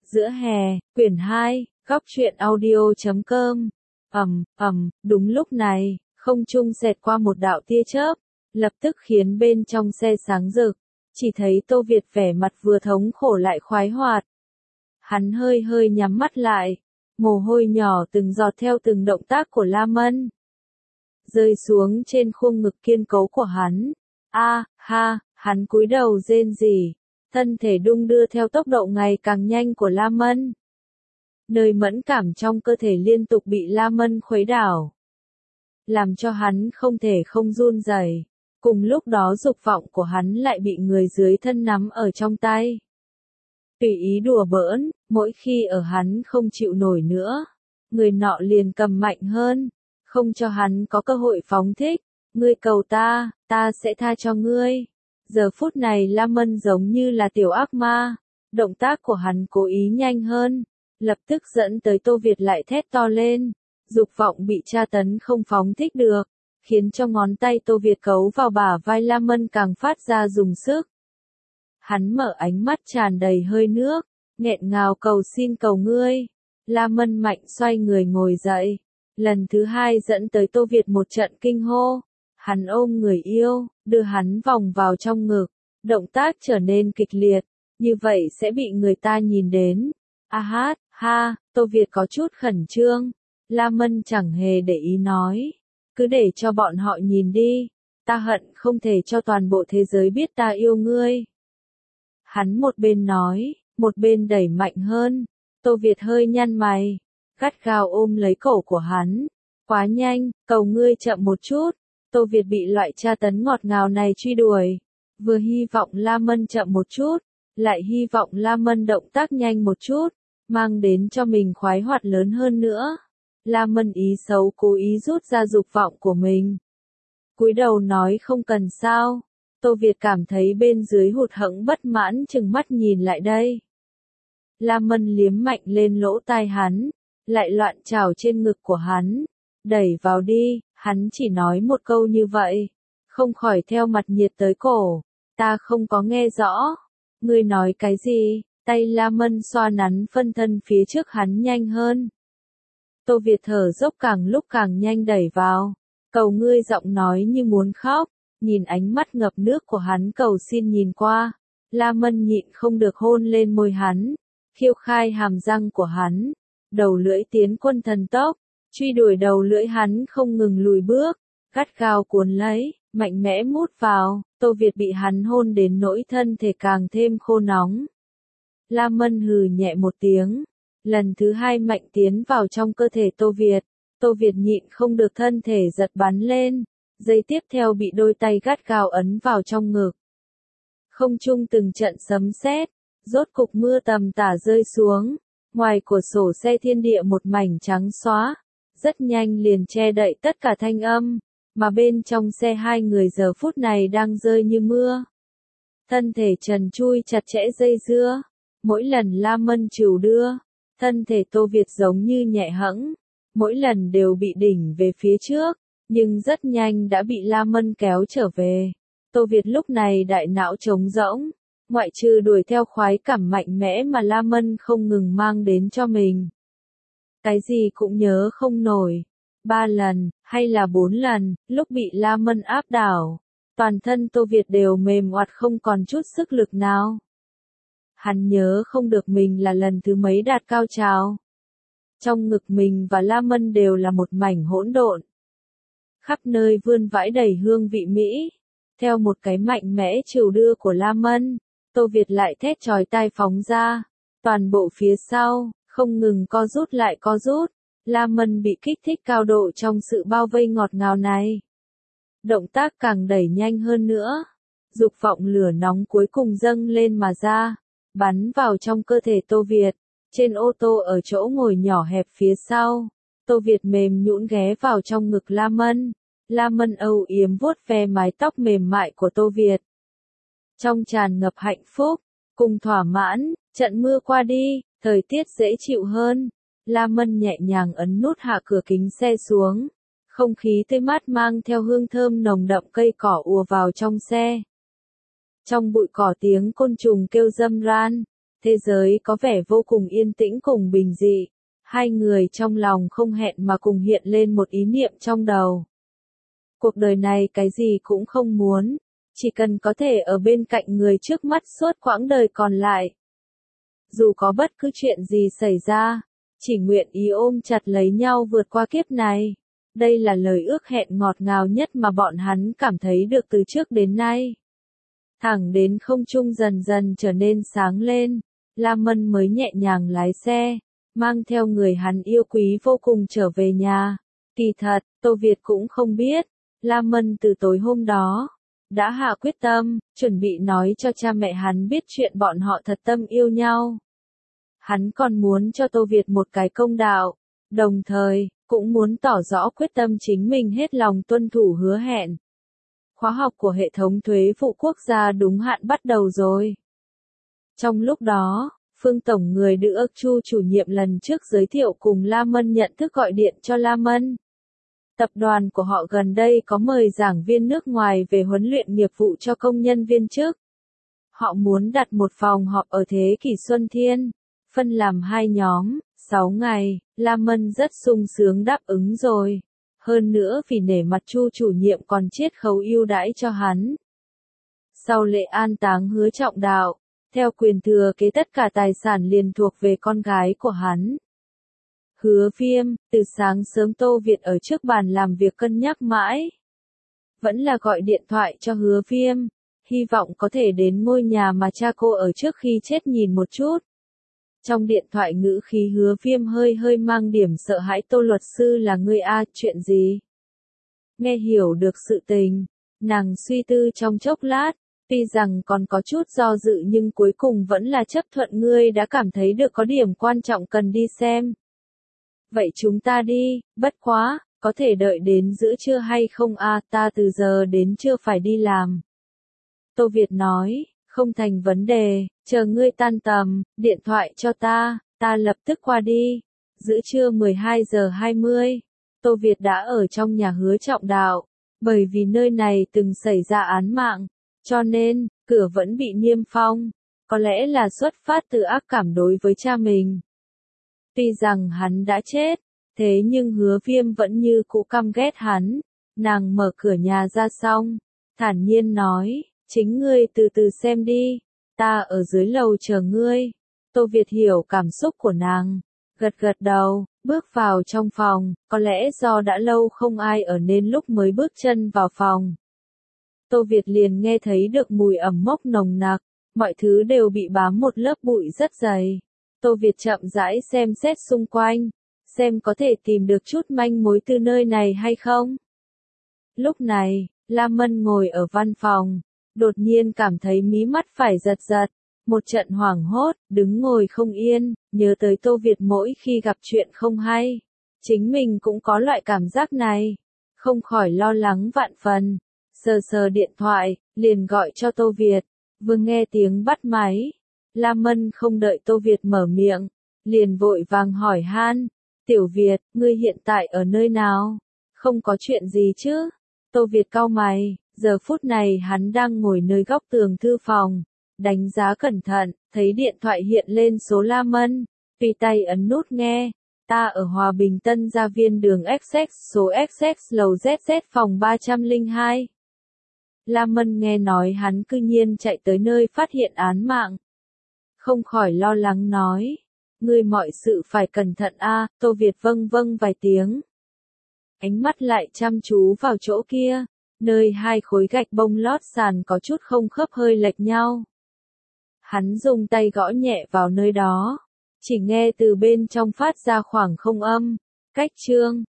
Giữa hè, quyển 2, góc truyện audio.com. Đúng lúc này, không trung xẹt qua một đạo tia chớp, lập tức khiến bên trong xe sáng rực, chỉ thấy Tô Việt vẻ mặt vừa thống khổ lại khoái hoạt. Hắn hơi hơi nhắm mắt lại, mồ hôi nhỏ từng giọt theo từng động tác của La Mân, rơi xuống trên khuôn ngực kiên cố của hắn. Hắn cúi đầu rên rỉ, thân thể đung đưa theo tốc độ ngày càng nhanh của La Mân. Nơi mẫn cảm trong cơ thể liên tục bị La Mân khuấy đảo, làm cho hắn không thể không run rẩy. Cùng lúc đó dục vọng của hắn lại bị người dưới thân nắm ở trong tay, tùy ý đùa bỡn. Mỗi khi ở hắn không chịu nổi nữa, người nọ liền cầm mạnh hơn, không cho hắn có cơ hội phóng thích. Ngươi cầu ta, ta sẽ tha cho ngươi. Giờ phút này La Mân giống như là tiểu ác ma, động tác của hắn cố ý nhanh hơn, lập tức dẫn tới Tô Việt lại thét to lên. Dục vọng bị tra tấn không phóng thích được, khiến cho ngón tay Tô Việt cấu vào bả vai La Mân càng phát ra dùng sức. Hắn mở ánh mắt tràn đầy hơi nước, nghẹn ngào cầu xin cầu ngươi. La Mân mạnh xoay người ngồi dậy, lần thứ hai dẫn tới Tô Việt một trận kinh hô. Hắn ôm người yêu, đưa hắn vòng vào trong ngực, động tác trở nên kịch liệt, như vậy sẽ bị người ta nhìn đến. Tô Việt có chút khẩn trương. La Mân chẳng hề để ý nói, cứ để cho bọn họ nhìn đi, ta hận không thể cho toàn bộ thế giới biết ta yêu ngươi. Hắn một bên nói, một bên đẩy mạnh hơn. Tô Việt hơi nhăn mày, gắt gao ôm lấy cổ của hắn. Quá nhanh, cầu ngươi chậm một chút. Tô Việt bị loại tra tấn ngọt ngào này truy đuổi, vừa hy vọng La Mân chậm một chút, lại hy vọng La Mân động tác nhanh một chút, mang đến cho mình khoái hoạt lớn hơn nữa. La Mân ý xấu cố ý rút ra dục vọng của mình, cúi đầu nói không cần sao. Tô Việt cảm thấy bên dưới hụt hẫng bất mãn chừng mắt nhìn lại đây. La Mân liếm mạnh lên lỗ tai hắn, lại loạn trào trên ngực của hắn. Đẩy vào đi, hắn chỉ nói một câu như vậy, không khỏi theo mặt nhiệt tới cổ. Ta không có nghe rõ. Ngươi nói cái gì? Tay La Mân xoa nắn phân thân phía trước hắn nhanh hơn. Tô Việt thở dốc càng lúc càng nhanh đẩy vào. Cầu ngươi, giọng nói như muốn khóc. Nhìn ánh mắt ngập nước của hắn cầu xin nhìn qua, La Mân nhịn không được hôn lên môi hắn, khiêu khai hàm răng của hắn. Đầu lưỡi tiến quân thần tốc, truy đuổi đầu lưỡi hắn không ngừng lùi bước, gắt gao cuốn lấy, mạnh mẽ mút vào. Tô Việt bị hắn hôn đến nỗi thân thể càng thêm khô nóng. La Mân hừ nhẹ một tiếng, lần thứ hai mạnh tiến vào trong cơ thể Tô Việt. Tô Việt nhịn không được thân thể giật bắn lên, giây tiếp theo bị đôi tay gắt gao ấn vào trong ngực. Không trung từng trận sấm sét, rốt cục mưa tầm tả rơi xuống, ngoài cửa sổ xe thiên địa một mảnh trắng xóa, rất nhanh liền che đậy tất cả thanh âm, mà bên trong xe hai người giờ phút này đang rơi như mưa. Thân thể trần trụi chặt chẽ dây dưa, mỗi lần La Mân trừu đưa, thân thể Tô Việt giống như nhẹ hẫng, mỗi lần đều bị đỉnh về phía trước, nhưng rất nhanh đã bị La Mân kéo trở về. Tô Việt lúc này đại não trống rỗng, ngoại trừ đuổi theo khoái cảm mạnh mẽ mà La Mân không ngừng mang đến cho mình, cái gì cũng nhớ không nổi. 3 lần, hay là 4 lần, lúc bị La Mân áp đảo, toàn thân Tô Việt đều mềm oặt không còn chút sức lực nào. Hắn nhớ không được mình là lần thứ mấy đạt cao trào. Trong ngực mình và La Mân đều là một mảnh hỗn độn, khắp nơi vươn vãi đầy hương vị mỹ. Theo một cái mạnh mẽ trừu đưa của La Mân, Tô Việt lại thét chói tai phóng ra, toàn bộ phía sau không ngừng co rút lại co rút. La Mân bị kích thích cao độ trong sự bao vây ngọt ngào này, động tác càng đẩy nhanh hơn nữa. Dục vọng lửa nóng cuối cùng dâng lên mà ra, bắn vào trong cơ thể Tô Việt. Trên ô tô ở chỗ ngồi nhỏ hẹp phía sau, Tô Việt mềm nhũn ghé vào trong ngực La Mân. La Mân âu yếm vuốt ve mái tóc mềm mại của Tô Việt, trong tràn ngập hạnh phúc cùng thỏa mãn. Trận mưa qua đi, thời tiết dễ chịu hơn. La Mân nhẹ nhàng ấn nút hạ cửa kính xe xuống, không khí tươi mát mang theo hương thơm nồng đậm cây cỏ ùa vào trong xe. Trong bụi cỏ tiếng côn trùng kêu râm ran, Thế giới có vẻ vô cùng yên tĩnh cùng bình dị. Hai người trong lòng không hẹn mà cùng hiện lên một ý niệm trong đầu. Cuộc đời này cái gì cũng không muốn, chỉ cần có thể ở bên cạnh người trước mắt suốt quãng đời còn lại. Dù có bất cứ chuyện gì xảy ra, chỉ nguyện ý ôm chặt lấy nhau vượt qua kiếp này. Đây là lời ước hẹn ngọt ngào nhất mà bọn hắn cảm thấy được từ trước đến nay. Thẳng đến không trung dần dần trở nên sáng lên, La Mân mới nhẹ nhàng lái xe, mang theo người hắn yêu quý vô cùng trở về nhà. Kỳ thật, Tô Việt cũng không biết, La Mân từ tối hôm đó đã hạ quyết tâm, chuẩn bị nói cho cha mẹ hắn biết chuyện bọn họ thật tâm yêu nhau. Hắn còn muốn cho Tô Việt một cái công đạo, đồng thời, cũng muốn tỏ rõ quyết tâm chính mình hết lòng tuân thủ hứa hẹn. Khóa học của hệ thống thuế vụ quốc gia đúng hạn bắt đầu rồi. Trong lúc đó, Phương Tổng người được Chu chủ nhiệm lần trước giới thiệu cùng La Mân nhận thức gọi điện cho La Mân. Tập đoàn của họ gần đây có mời giảng viên nước ngoài về huấn luyện nghiệp vụ cho công nhân viên chức. Họ muốn đặt một phòng họp ở Thế Kỷ Xuân Thiên, phân làm 2 nhóm, 6 ngày, La Mân rất sung sướng đáp ứng rồi. Hơn nữa vì nể mặt Chu chủ nhiệm còn chiết khấu ưu đãi cho hắn. Sau lễ an táng Hứa Trọng Đạo, theo quyền thừa kế tất cả tài sản liền thuộc về con gái của hắn. Hứa Viêm, từ sáng sớm Tô Việt ở trước bàn làm việc cân nhắc mãi. Vẫn là gọi điện thoại cho Hứa Viêm, hy vọng có thể đến ngôi nhà mà cha cô ở trước khi chết nhìn một chút. Trong điện thoại ngữ khí Hứa Viêm hơi mang điểm sợ hãi. Tô luật sư là ngươi a, chuyện gì? Nghe hiểu được sự tình, nàng suy tư trong chốc lát, tuy rằng còn có chút do dự nhưng cuối cùng vẫn là chấp thuận. Ngươi đã cảm thấy được có điểm quan trọng cần đi xem. Vậy chúng ta đi, bất quá, có thể đợi đến giữa trưa hay không a, ta từ giờ đến trưa phải đi làm. Tô Việt nói, không thành vấn đề, chờ ngươi tan tầm, điện thoại cho ta lập tức qua đi. Giữa trưa 12 giờ 20, Tô Việt đã ở trong nhà Hứa Trọng Đạo, bởi vì nơi này từng xảy ra án mạng, cho nên, cửa vẫn bị niêm phong, có lẽ là xuất phát từ ác cảm đối với cha mình. Tuy rằng hắn đã chết, thế nhưng Hứa Viêm vẫn như cũ căm ghét hắn. Nàng mở cửa nhà ra xong, thản nhiên nói, chính ngươi từ từ xem đi, ta ở dưới lầu chờ ngươi. Tô Việt hiểu cảm xúc của nàng, gật đầu, bước vào trong phòng, có lẽ do đã lâu không ai ở nên lúc mới bước chân vào phòng. Tô Việt liền nghe thấy được mùi ẩm mốc nồng nặc, mọi thứ đều bị bám một lớp bụi rất dày. Tô Việt chậm rãi xem xét xung quanh, xem có thể tìm được chút manh mối từ nơi này hay không. Lúc này, La Mân ngồi ở văn phòng, đột nhiên cảm thấy mí mắt phải giật giật, một trận hoảng hốt, đứng ngồi không yên, nhớ tới Tô Việt mỗi khi gặp chuyện không hay. Chính mình cũng có loại cảm giác này, không khỏi lo lắng vạn phần, sờ điện thoại, liền gọi cho Tô Việt, vừa nghe tiếng bắt máy. La Mân không đợi Tô Việt mở miệng, liền vội vàng hỏi han, Tiểu Việt, ngươi hiện tại ở nơi nào? Không có chuyện gì chứ? Tô Việt cau mày, giờ phút này hắn đang ngồi nơi góc tường thư phòng, đánh giá cẩn thận, thấy điện thoại hiện lên số La Mân, tùy tay ấn nút nghe, ta ở Hòa Bình Tân Gia Viên đường XX, số XX lầu ZZ phòng 302. La Mân nghe nói hắn cư nhiên chạy tới nơi phát hiện án mạng. Không khỏi lo lắng nói, ngươi mọi sự phải cẩn thận a. Tô Việt vâng vài tiếng. Ánh mắt lại chăm chú vào chỗ kia, nơi 2 khối gạch bông lót sàn có chút không khớp hơi lệch nhau. Hắn dùng tay gõ nhẹ vào nơi đó, chỉ nghe từ bên trong phát ra khoảng không âm, cách chương.